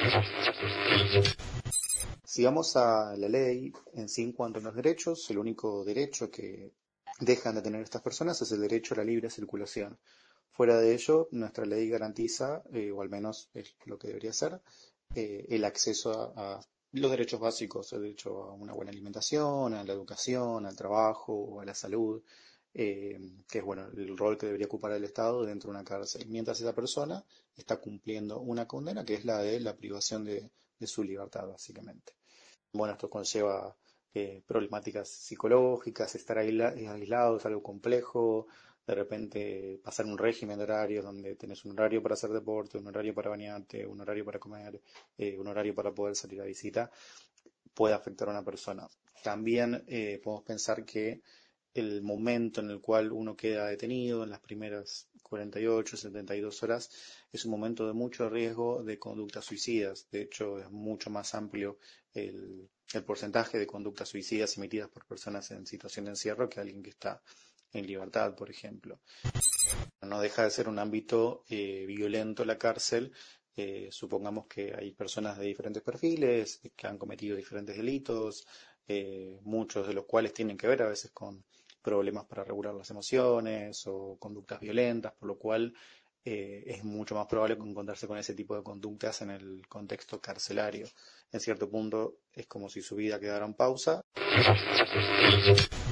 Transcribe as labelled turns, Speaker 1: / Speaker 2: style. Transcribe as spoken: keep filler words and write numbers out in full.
Speaker 1: Si vamos a la ley en sí en cuanto a los derechos, el único derecho que dejan de tener estas personas es el derecho a la libre circulación. Fuera de ello, nuestra ley garantiza, eh, o al menos es lo que debería ser, eh, el acceso a, a los derechos básicos, el derecho a una buena alimentación, a la educación, al trabajo, a la salud, eh, que es bueno el rol que debería ocupar el Estado dentro de una cárcel, mientras esa persona está cumpliendo una condena que es la de la privación de, de su libertad, básicamente. Bueno, esto conlleva eh, problemáticas psicológicas, estar aisla- eh, aislado es algo complejo, de repente pasar un régimen de horarios donde tenés un horario para hacer deporte, un horario para bañarte, un horario para comer, eh, un horario para poder salir a visita, puede afectar a una persona. También eh, podemos pensar que el momento en el cual uno queda detenido, en las primeras cuarenta y ocho, setenta y dos horas, es un momento de mucho riesgo de conductas suicidas. De hecho, es mucho más amplio el, el porcentaje de conductas suicidas emitidas por personas en situación de encierro que alguien que está en libertad, por ejemplo. No deja de ser un ámbito eh, violento la cárcel. Eh, supongamos que hay personas de diferentes perfiles que han cometido diferentes delitos, eh, muchos de los cuales tienen que ver a veces con problemas para regular las emociones o conductas violentas, por lo cual eh, es mucho más probable encontrarse con ese tipo de conductas en el contexto carcelario. En cierto punto es como si su vida quedara en pausa.